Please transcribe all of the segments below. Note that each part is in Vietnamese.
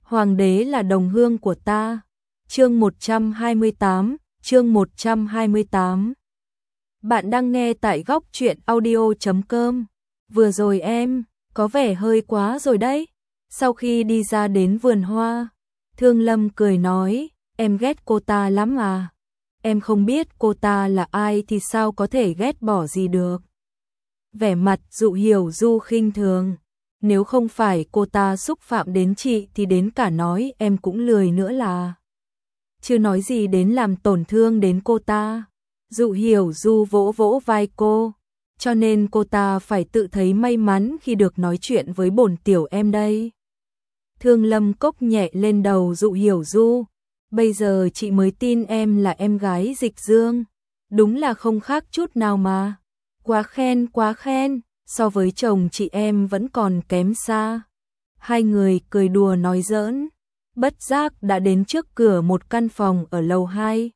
Hoàng đế là đồng hương của ta. Chương 128. Bạn đang nghe tại góc truyện audio.com. Vừa rồi em, có vẻ hơi quá rồi đấy. Sau khi đi ra đến vườn hoa, Thương Lâm cười nói, em ghét cô ta lắm à. Em không biết cô ta là ai thì sao có thể ghét bỏ gì được. Vẻ mặt Dụ Hiểu Du khinh thường. Nếu không phải cô ta xúc phạm đến chị thì đến cả nói em cũng lười nữa là. Chứ nói gì đến làm tổn thương đến cô ta. Dụ Hiểu Du vỗ vỗ vai cô. Cho nên cô ta phải tự thấy may mắn khi được nói chuyện với bổn tiểu em đây. Thương Lâm cốc nhẹ lên đầu Dụ Hiểu Du. Bây giờ chị mới tin em là em gái Dịch Dương. Đúng là không khác chút nào mà. Quá khen, so với chồng chị em vẫn còn kém xa. Hai người cười đùa nói giỡn, bất giác đã đến trước cửa một căn phòng ở lầu 2.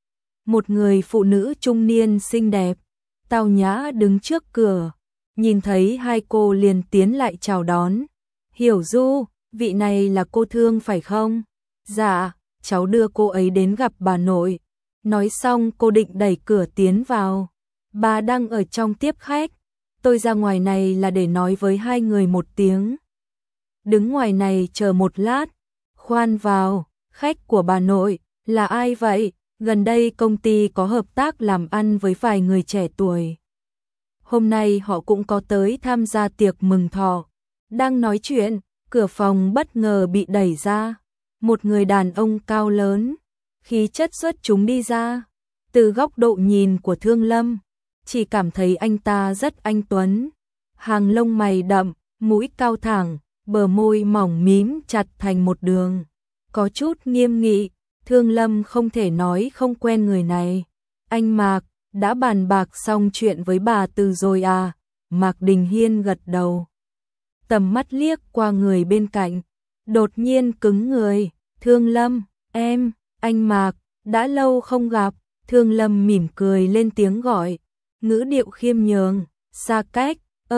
Một người phụ nữ trung niên xinh đẹp, tao nhã đứng trước cửa, nhìn thấy hai cô liền tiến lại chào đón. Hiểu Du, vị này là cô Thương phải không? Dạ, cháu đưa cô ấy đến gặp bà nội. Nói xong cô định đẩy cửa tiến vào. Bà đang ở trong tiếp khách. Tôi ra ngoài này là để nói với hai người một tiếng. Đứng ngoài này chờ một lát. Khoan vào, khách của bà nội, là ai vậy? Gần đây công ty có hợp tác làm ăn với vài người trẻ tuổi. Hôm nay họ cũng có tới tham gia tiệc mừng thọ. Đang nói chuyện, cửa phòng bất ngờ bị đẩy ra. Một người đàn ông cao lớn, khí chất xuất chúng đi ra. Từ góc độ nhìn của Thương Lâm, chỉ cảm thấy anh ta rất anh tuấn. Hàng lông mày đậm, mũi cao thẳng, bờ môi mỏng mím chặt thành một đường. Có chút nghiêm nghị, Thương Lâm không thể nói không quen người này. Anh Mạc, đã bàn bạc xong chuyện với bà Từ rồi à? Mạc Đình Hiên gật đầu. Tầm mắt liếc qua người bên cạnh, đột nhiên cứng người. Thương Lâm, em, anh Mạc, đã lâu không gặp. Thương Lâm mỉm cười lên tiếng gọi, ngữ điệu khiêm nhường, xa cách,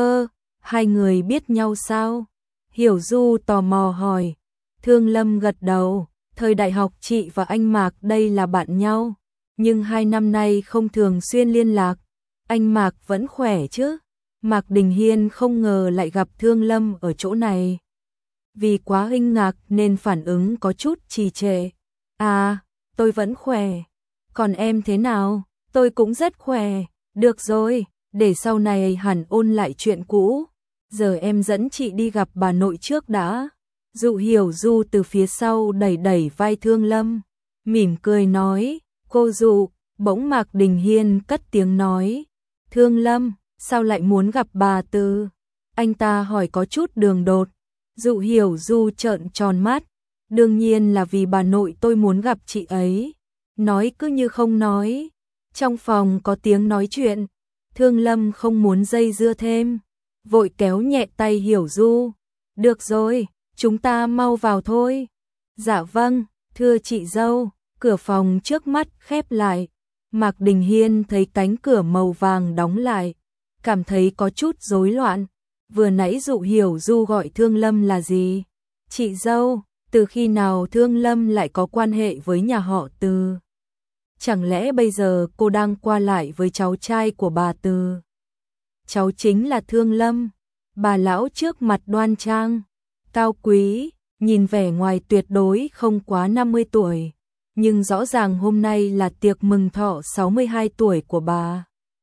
hai người biết nhau sao? Hiểu Du tò mò hỏi. Thương Lâm gật đầu, thời đại học chị và anh Mạc đây là bạn nhau, nhưng 2 năm nay không thường xuyên liên lạc. Anh Mạc vẫn khỏe chứ? Mạc Đình Hiên không ngờ lại gặp Thương Lâm ở chỗ này. Vì quá kinh ngạc nên phản ứng có chút trì trệ. À, tôi vẫn khỏe. Còn em thế nào? Tôi cũng rất khỏe. Được rồi, để sau này hẳn ôn lại chuyện cũ. Giờ em dẫn chị đi gặp bà nội trước đã. Dụ Hiểu Du từ phía sau đẩy đẩy vai Thương Lâm, mỉm cười nói, cô Dụ. Bỗng Mạc Đình Hiên cất tiếng nói, Thương Lâm, sao lại muốn gặp bà Từ? Anh ta hỏi có chút đường đột. Dụ Hiểu Du trợn tròn mắt, đương nhiên là vì bà nội tôi muốn gặp chị ấy. Nói cứ như không nói. Trong phòng có tiếng nói chuyện, Thương Lâm không muốn dây dưa thêm, vội kéo nhẹ tay Hiểu Du. Được rồi, chúng ta mau vào thôi. Dạ vâng, thưa chị dâu. Cửa phòng trước mắt khép lại. Mạc Đình Hiên thấy cánh cửa màu vàng đóng lại, cảm thấy có chút rối loạn. Vừa nãy Dụ Hiểu Du gọi Thương Lâm là gì? Chị dâu, từ khi nào Thương Lâm lại có quan hệ với nhà họ Từ? Chẳng lẽ bây giờ cô đang qua lại với cháu trai của bà Từ? Cháu chính là Thương Lâm. Bà lão trước mặt đoan trang, cao quý, nhìn vẻ ngoài tuyệt đối không quá 50 tuổi. Nhưng rõ ràng hôm nay là tiệc mừng thọ 62 tuổi của bà.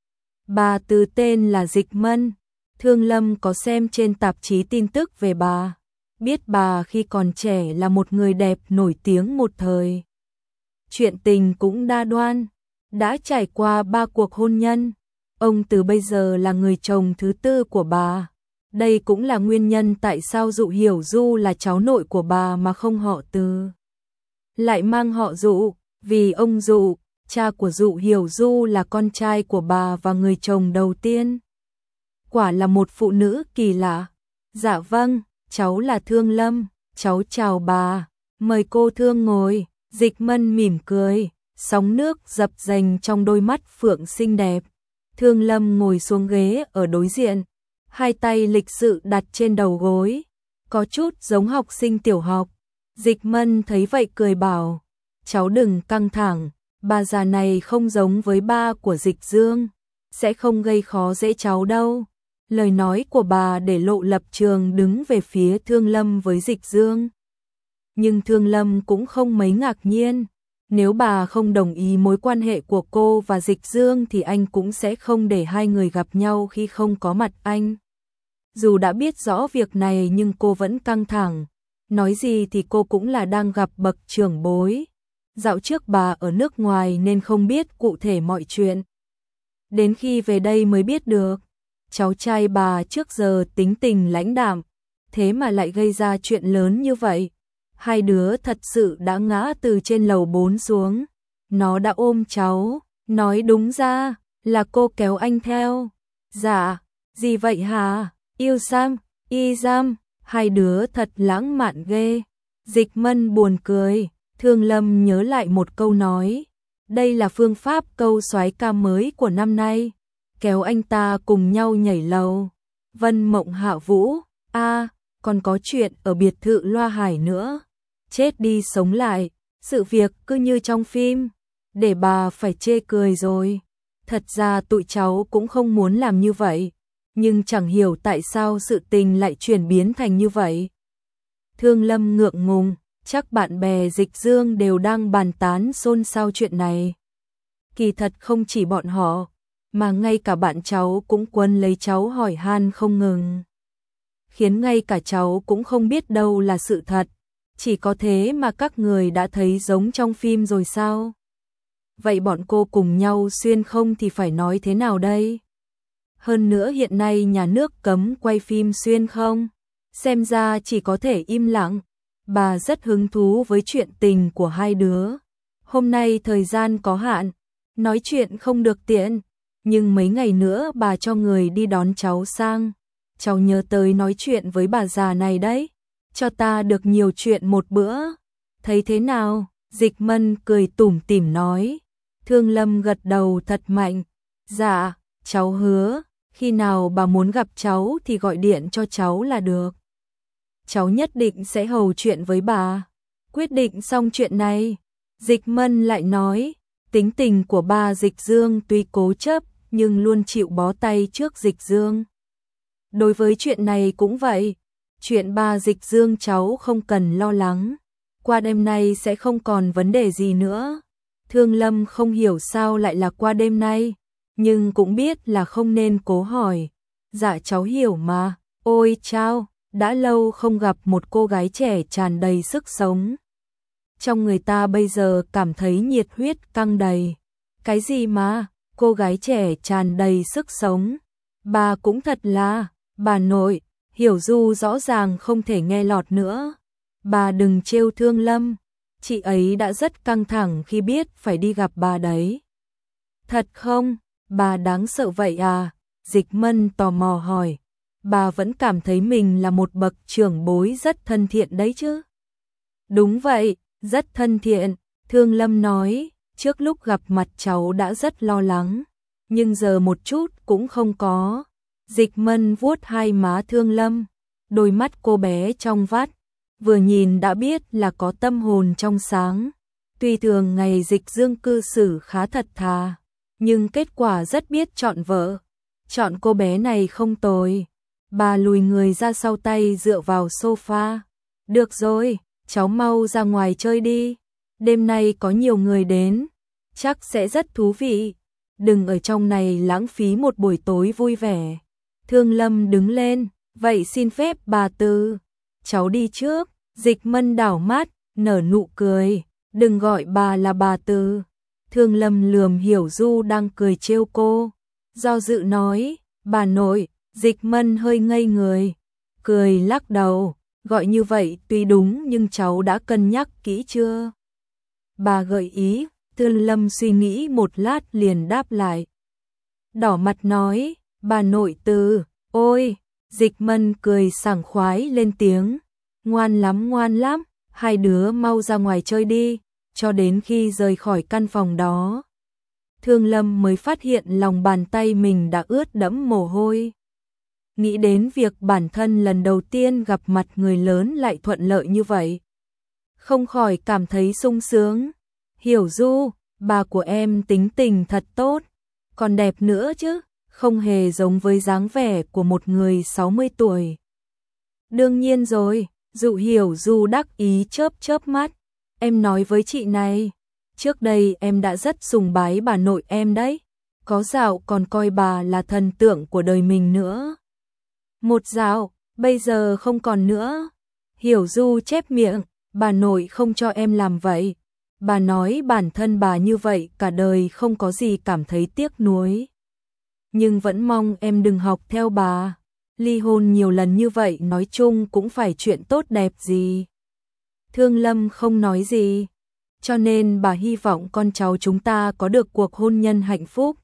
Bà Từ tên là Dịch Mân. Thương Lâm có xem trên tạp chí tin tức về bà. Biết bà khi còn trẻ là một người đẹp nổi tiếng một thời. Chuyện tình cũng đa đoan, đã trải qua 3 cuộc hôn nhân. Ông Từ bây giờ là người chồng thứ 4 của bà. Đây cũng là nguyên nhân tại sao Dụ Hiểu Du là cháu nội của bà mà không họ Từ. Lại mang họ Dụ, vì ông Dụ, cha của Dụ Hiểu Du là con trai của bà và người chồng đầu tiên. Quả là một phụ nữ kỳ lạ. Dạ vâng, cháu là Thương Lâm, cháu chào bà, mời cô Thương ngồi. Dịch Mân mỉm cười, sóng nước dập dềnh trong đôi mắt phượng xinh đẹp. Thương Lâm ngồi xuống ghế ở đối diện, hai tay lịch sự đặt trên đầu gối, có chút giống học sinh tiểu học. Dịch Mân thấy vậy cười bảo, cháu đừng căng thẳng, bà già này không giống với ba của Dịch Dương, sẽ không gây khó dễ cháu đâu. Lời nói của bà để lộ lập trường đứng về phía Thương Lâm với Dịch Dương. Nhưng Thương Lâm cũng không mấy ngạc nhiên, nếu bà không đồng ý mối quan hệ của cô và Dịch Dương thì anh cũng sẽ không để hai người gặp nhau khi không có mặt anh. Dù đã biết rõ việc này nhưng cô vẫn căng thẳng, nói gì thì cô cũng là đang gặp bậc trưởng bối. Dạo trước bà ở nước ngoài nên không biết cụ thể mọi chuyện. Đến khi về đây mới biết được, cháu trai bà trước giờ tính tình lãnh đạm, thế mà lại gây ra chuyện lớn như vậy. Hai đứa thật sự đã ngã từ trên lầu 4 xuống. Nó đã ôm cháu, nói đúng ra là cô kéo anh theo. Dạ, gì vậy hả? Yêu Sam, Y Giam, hai đứa thật lãng mạn ghê. Dịch Mân buồn cười, Thương Lâm nhớ lại một câu nói. Đây là phương pháp câu soái ca mới của năm nay. Kéo anh ta cùng nhau nhảy lầu. Vân Mộng Hạ Vũ, còn có chuyện ở biệt thự Loa Hải nữa. Chết đi sống lại, sự việc cứ như trong phim. Để bà phải chê cười rồi. Thật ra tụi cháu cũng không muốn làm như vậy, nhưng chẳng hiểu tại sao sự tình lại chuyển biến thành như vậy. Thương Lâm ngượng ngùng, chắc bạn bè Dịch Dương đều đang bàn tán xôn xao chuyện này. Kỳ thật không chỉ bọn họ, mà ngay cả bạn cháu cũng quấn lấy cháu hỏi han không ngừng. Khiến ngay cả cháu cũng không biết đâu là sự thật, chỉ có thế mà các người đã thấy giống trong phim rồi sao? Vậy bọn cô cùng nhau xuyên không thì phải nói thế nào đây? Hơn nữa hiện nay nhà nước cấm quay phim xuyên không? Xem ra chỉ có thể im lặng. Bà rất hứng thú với chuyện tình của hai đứa. Hôm nay thời gian có hạn, nói chuyện không được tiện, nhưng mấy ngày nữa bà cho người đi đón cháu sang. Cháu nhớ tới nói chuyện với bà già này đấy, cho ta được nhiều chuyện một bữa. Thấy thế nào? Dịch Mân cười tủm tỉm nói. Thương Lâm gật đầu thật mạnh. Dạ, cháu hứa, khi nào bà muốn gặp cháu thì gọi điện cho cháu là được. Cháu nhất định sẽ hầu chuyện với bà. Quyết định xong chuyện này, Dịch Mân lại nói, tính tình của ba Dịch Dương tuy cố chấp nhưng luôn chịu bó tay trước Dịch Dương. Đối với chuyện này cũng vậy, chuyện ba Dịch Dương cháu không cần lo lắng, qua đêm nay sẽ không còn vấn đề gì nữa. Thương Lâm không hiểu sao lại là qua đêm nay, nhưng cũng biết là không nên cố hỏi. Dạ cháu hiểu mà, ôi chao, đã lâu không gặp một cô gái trẻ tràn đầy sức sống. Trong người ta bây giờ cảm thấy nhiệt huyết căng đầy. Cái gì mà, cô gái trẻ tràn đầy sức sống? Bà cũng thật là, bà nội, Hiểu Du rõ ràng không thể nghe lọt nữa. Bà đừng trêu Thương Lâm, chị ấy đã rất căng thẳng khi biết phải đi gặp bà đấy. Thật không? Bà đáng sợ vậy à? Dịch Mân tò mò hỏi. Bà vẫn cảm thấy mình là một bậc trưởng bối rất thân thiện đấy chứ? Đúng vậy, rất thân thiện, Thương Lâm nói, trước lúc gặp mặt cháu đã rất lo lắng, nhưng giờ một chút cũng không có. Dịch Mân vuốt hai má Thương Lâm, đôi mắt cô bé trong vắt, vừa nhìn đã biết là có tâm hồn trong sáng. Tuy thường ngày Dịch Dương cư xử khá thật thà, nhưng kết quả rất biết chọn vợ. Chọn cô bé này không tồi. Bà lùi người ra sau tay dựa vào sofa. Được rồi, cháu mau ra ngoài chơi đi. Đêm nay có nhiều người đến, chắc sẽ rất thú vị. Đừng ở trong này lãng phí một buổi tối vui vẻ. Thương Lâm đứng lên, vậy xin phép bà Tư. Cháu đi trước. Dịch Mân đảo mắt, nở nụ cười. Đừng gọi bà là bà Tư. Thương Lâm lườm Hiểu Du đang cười trêu cô. Do dự nói, bà nội. Dịch Mân hơi ngây người, cười lắc đầu, gọi như vậy tuy đúng nhưng cháu đã cân nhắc kỹ chưa? Bà gợi ý, Thương Lâm suy nghĩ một lát liền đáp lại. Đỏ mặt nói, bà nội Tư, ôi, Dịch Mân cười sảng khoái lên tiếng, ngoan lắm, hai đứa mau ra ngoài chơi đi, cho đến khi rời khỏi căn phòng đó. Thương Lâm mới phát hiện lòng bàn tay mình đã ướt đẫm mồ hôi. Nghĩ đến việc bản thân lần đầu tiên gặp mặt người lớn lại thuận lợi như vậy, không khỏi cảm thấy sung sướng. Hiểu Du, bà của em tính tình thật tốt, còn đẹp nữa chứ, không hề giống với dáng vẻ của một người 60 tuổi. Đương nhiên rồi, Dụ Hiểu Du đắc ý chớp chớp mắt, em nói với chị này, trước đây em đã rất sùng bái bà nội em đấy, có dạo còn coi bà là thần tượng của đời mình nữa. Một dạo, bây giờ không còn nữa. Hiểu Du chép miệng, bà nội không cho em làm vậy. Bà nói bản thân bà như vậy cả đời không có gì cảm thấy tiếc nuối. Nhưng vẫn mong em đừng học theo bà. Ly hôn nhiều lần như vậy nói chung cũng phải chuyện tốt đẹp gì. Thương Lâm không nói gì. Cho nên bà hy vọng con cháu chúng ta có được cuộc hôn nhân hạnh phúc.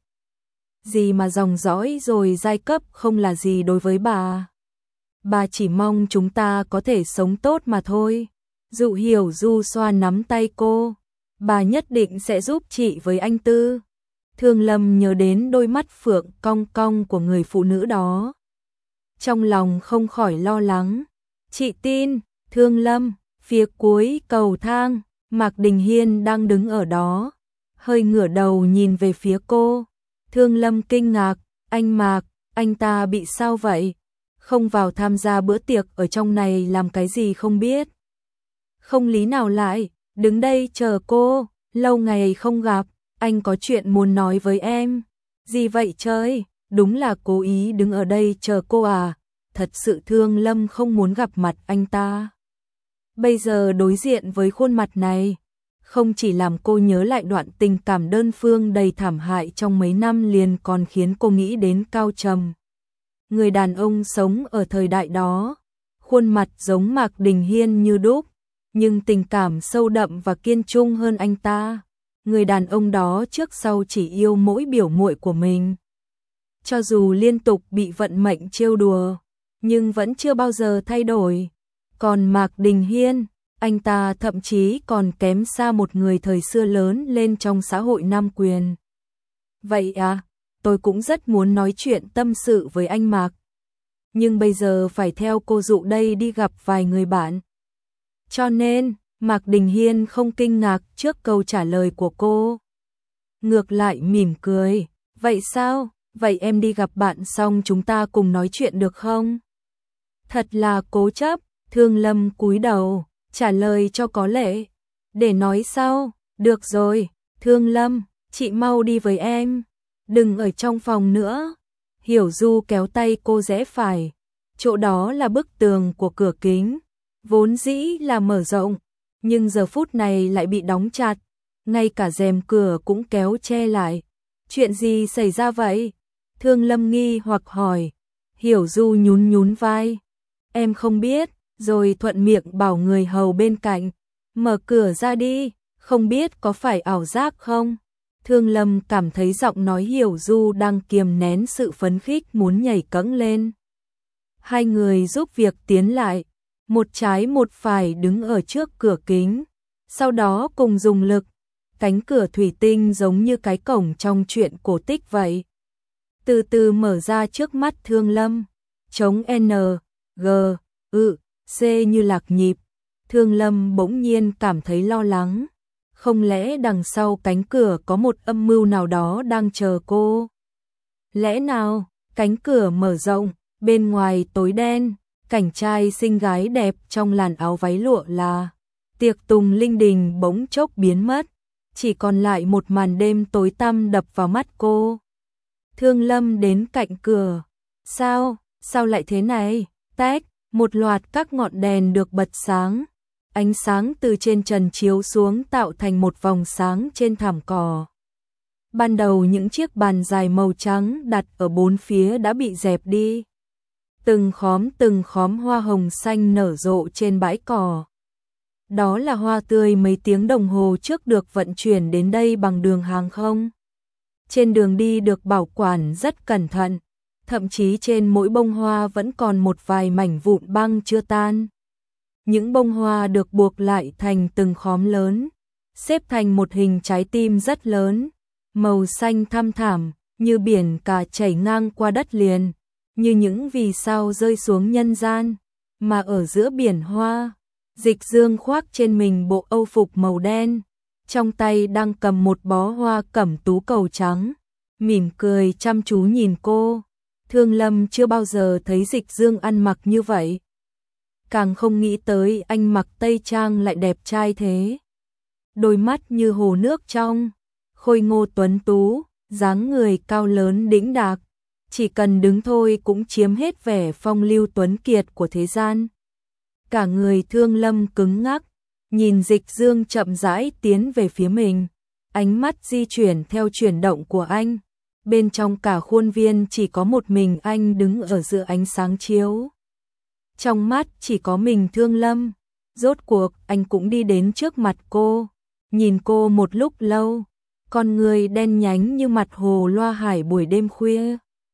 Gì mà dòng dõi rồi giai cấp không là gì đối với bà. Bà chỉ mong chúng ta có thể sống tốt mà thôi. Dụ Hiểu Du xoa nắm tay cô. Bà nhất định sẽ giúp chị với anh Tư. Thương Lâm nhớ đến đôi mắt phượng cong cong của người phụ nữ đó. Trong lòng không khỏi lo lắng. Chị tin, Thương Lâm, phía cuối cầu thang, Mạc Đình Hiên đang đứng ở đó. Hơi ngửa đầu nhìn về phía cô. Thương Lâm kinh ngạc, anh Mạc, anh ta bị sao vậy? Không vào tham gia bữa tiệc ở trong này làm cái gì không biết. Không lý nào lại, đứng đây chờ cô, lâu ngày không gặp, anh có chuyện muốn nói với em. Gì vậy trời, đúng là cố ý đứng ở đây chờ cô à, thật sự Thương Lâm không muốn gặp mặt anh ta. Bây giờ đối diện với khuôn mặt này, không chỉ làm cô nhớ lại đoạn tình cảm đơn phương đầy thảm hại trong mấy năm liền còn khiến cô nghĩ đến Cao Trầm. Người đàn ông sống ở thời đại đó, khuôn mặt giống Mạc Đình Hiên như đúc, nhưng tình cảm sâu đậm và kiên trung hơn anh ta. Người đàn ông đó trước sau chỉ yêu mỗi biểu muội của mình. Cho dù liên tục bị vận mệnh trêu đùa, nhưng vẫn chưa bao giờ thay đổi. Còn Mạc Đình Hiên, anh ta thậm chí còn kém xa một người thời xưa lớn lên trong xã hội nam quyền. Vậy à, tôi cũng rất muốn nói chuyện tâm sự với anh Mạc. Nhưng bây giờ phải theo cô Dụ đây đi gặp vài người bạn. Cho nên, Mạc Đình Hiên không kinh ngạc trước câu trả lời của cô. Ngược lại mỉm cười, vậy sao, vậy em đi gặp bạn xong chúng ta cùng nói chuyện được không? Thật là cố chấp, Thương Lâm cúi đầu, trả lời cho có lệ. Để nói sau, được rồi, Thương Lâm, chị mau đi với em, đừng ở trong phòng nữa. Hiểu Du kéo tay cô rẽ phải, chỗ đó là bức tường của cửa kính, vốn dĩ là mở rộng, nhưng giờ phút này lại bị đóng chặt, ngay cả rèm cửa cũng kéo che lại. Chuyện gì xảy ra vậy? Thương Lâm nghi hoặc hỏi. Hiểu Du nhún nhún vai. Em không biết, rồi thuận miệng bảo người hầu bên cạnh. Mở cửa ra đi, không biết có phải ảo giác không? Thương Lâm cảm thấy giọng nói Hiểu Du đang kiềm nén sự phấn khích muốn nhảy cẫng lên. Hai người giúp việc tiến lại, một trái một phải đứng ở trước cửa kính, sau đó cùng dùng lực, cánh cửa thủy tinh giống như cái cổng trong truyện cổ tích vậy. Từ từ mở ra trước mắt Thương Lâm, chống N, G, C như lạc nhịp. Thương Lâm bỗng nhiên cảm thấy lo lắng. Không lẽ đằng sau cánh cửa có một âm mưu nào đó đang chờ cô? Lẽ nào, cánh cửa mở rộng, bên ngoài tối đen, cảnh trai xinh gái đẹp trong làn áo váy lụa là tiệc tùng linh đình bỗng chốc biến mất, chỉ còn lại một màn đêm tối tăm đập vào mắt cô. Thương Lâm đến cạnh cửa. Sao lại thế này? Tách, một loạt các ngọn đèn được bật sáng. Ánh sáng từ trên trần chiếu xuống tạo thành một vòng sáng trên thảm cỏ. Ban đầu những chiếc bàn dài màu trắng đặt ở bốn phía đã bị dẹp đi. Từng khóm hoa hồng xanh nở rộ trên bãi cỏ. Đó là hoa tươi mấy tiếng đồng hồ trước được vận chuyển đến đây bằng đường hàng không. Trên đường đi được bảo quản rất cẩn thận, thậm chí trên mỗi bông hoa vẫn còn một vài mảnh vụn băng chưa tan. Những bông hoa được buộc lại thành từng khóm lớn, xếp thành một hình trái tim rất lớn, màu xanh thăm thẳm, như biển cả chảy ngang qua đất liền, như những vì sao rơi xuống nhân gian, mà ở giữa biển hoa, Dịch Dương khoác trên mình bộ âu phục màu đen, trong tay đang cầm một bó hoa cẩm tú cầu trắng, mỉm cười chăm chú nhìn cô. Thương Lâm chưa bao giờ thấy Dịch Dương ăn mặc như vậy. Càng không nghĩ tới anh mặc tây trang lại đẹp trai thế. Đôi mắt như hồ nước trong, khôi ngô tuấn tú, dáng người cao lớn đĩnh đạc, chỉ cần đứng thôi cũng chiếm hết vẻ phong lưu tuấn kiệt của thế gian. Cả người Thương Lâm cứng ngắc, nhìn Dịch Dương chậm rãi tiến về phía mình, ánh mắt di chuyển theo chuyển động của anh. Bên trong cả khuôn viên chỉ có một mình anh đứng ở giữa ánh sáng chiếu. Trong mắt chỉ có mình Thương Lâm. Rốt cuộc anh cũng đi đến trước mặt cô, nhìn cô một lúc lâu, con người đen nhánh như mặt hồ loa hải buổi đêm khuya.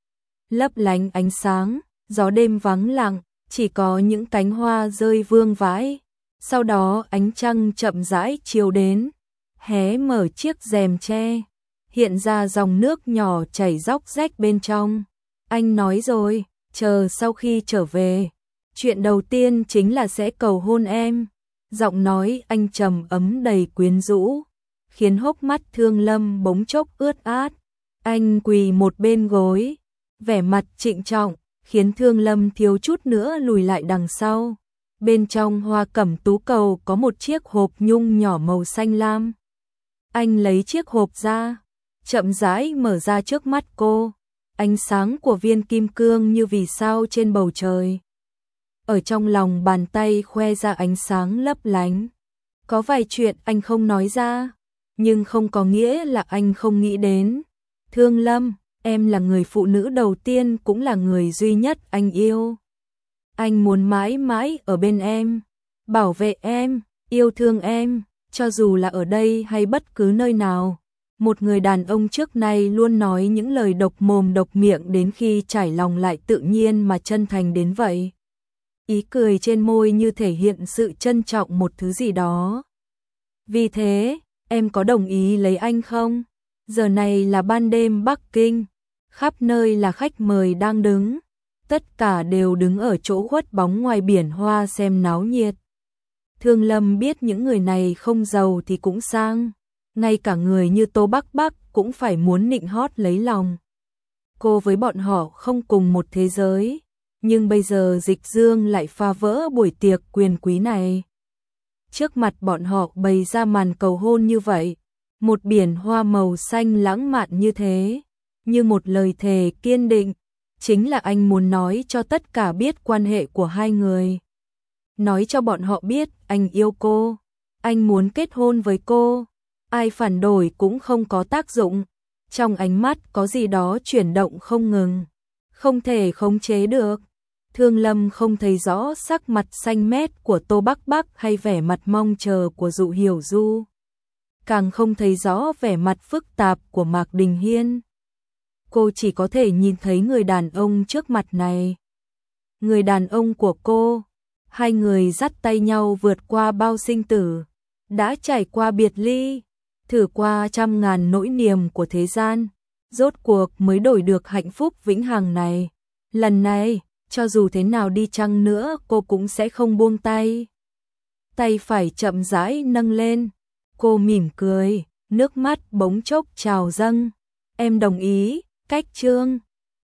Lấp lánh ánh sáng, gió đêm vắng lặng, chỉ có những cánh hoa rơi vương vãi. Sau đó ánh trăng chậm rãi chiếu đến, hé mở chiếc rèm tre, hiện ra dòng nước nhỏ chảy róc rách bên trong. Anh nói rồi, chờ sau khi trở về, chuyện đầu tiên chính là sẽ cầu hôn em. Giọng nói anh trầm ấm đầy quyến rũ, khiến hốc mắt Thương Lâm bỗng chốc ướt át. Anh quỳ một bên gối, vẻ mặt trịnh trọng, khiến Thương Lâm thiếu chút nữa lùi lại đằng sau. Bên trong hoa cẩm tú cầu có một chiếc hộp nhung nhỏ màu xanh lam. Anh lấy chiếc hộp ra, chậm rãi mở ra trước mắt cô. Ánh sáng của viên kim cương như vì sao trên bầu trời. Ở trong lòng bàn tay khoe ra ánh sáng lấp lánh. Có vài chuyện anh không nói ra, nhưng không có nghĩa là anh không nghĩ đến. Thương Lâm, em là người phụ nữ đầu tiên cũng là người duy nhất anh yêu. Anh muốn mãi mãi ở bên em, bảo vệ em, yêu thương em, cho dù là ở đây hay bất cứ nơi nào. Một người đàn ông trước nay luôn nói những lời độc mồm độc miệng đến khi trải lòng lại tự nhiên mà chân thành đến vậy. Ý cười trên môi như thể hiện sự trân trọng một thứ gì đó. Vì thế, em có đồng ý lấy anh không? Giờ này là ban đêm Bắc Kinh, khắp nơi là khách mời đang đứng. Tất cả đều đứng ở chỗ khuất bóng ngoài biển hoa xem náo nhiệt. Thương Lâm biết những người này không giàu thì cũng sang. Ngay cả người như Tô Bắc Bắc cũng phải muốn nịnh hót lấy lòng. Cô với bọn họ không cùng một thế giới. Nhưng bây giờ Dịch Dương lại phá vỡ buổi tiệc quyền quý này. Trước mặt bọn họ bày ra màn cầu hôn như vậy. Một biển hoa màu xanh lãng mạn như thế. Như một lời thề kiên định. Chính là anh muốn nói cho tất cả biết quan hệ của hai người. Nói cho bọn họ biết anh yêu cô. Anh muốn kết hôn với cô. Ai phản đối cũng không có tác dụng. Trong ánh mắt có gì đó chuyển động không ngừng. Không thể khống chế được. Thương Lâm không thấy rõ sắc mặt xanh mét của Tô Bắc Bắc hay vẻ mặt mong chờ của Dụ Hiểu Du. Càng không thấy rõ vẻ mặt phức tạp của Mạc Đình Hiên. Cô chỉ có thể nhìn thấy người đàn ông trước mặt này. Người đàn ông của cô. Hai người dắt tay nhau vượt qua bao sinh tử. Đã trải qua biệt ly. Thử qua trăm ngàn nỗi niềm của thế gian. Rốt cuộc mới đổi được hạnh phúc vĩnh hằng này. Lần này, cho dù thế nào đi chăng nữa cô cũng sẽ không buông tay. Tay phải chậm rãi nâng lên. Cô mỉm cười, nước mắt bỗng chốc trào dâng. Em đồng ý, cách chương.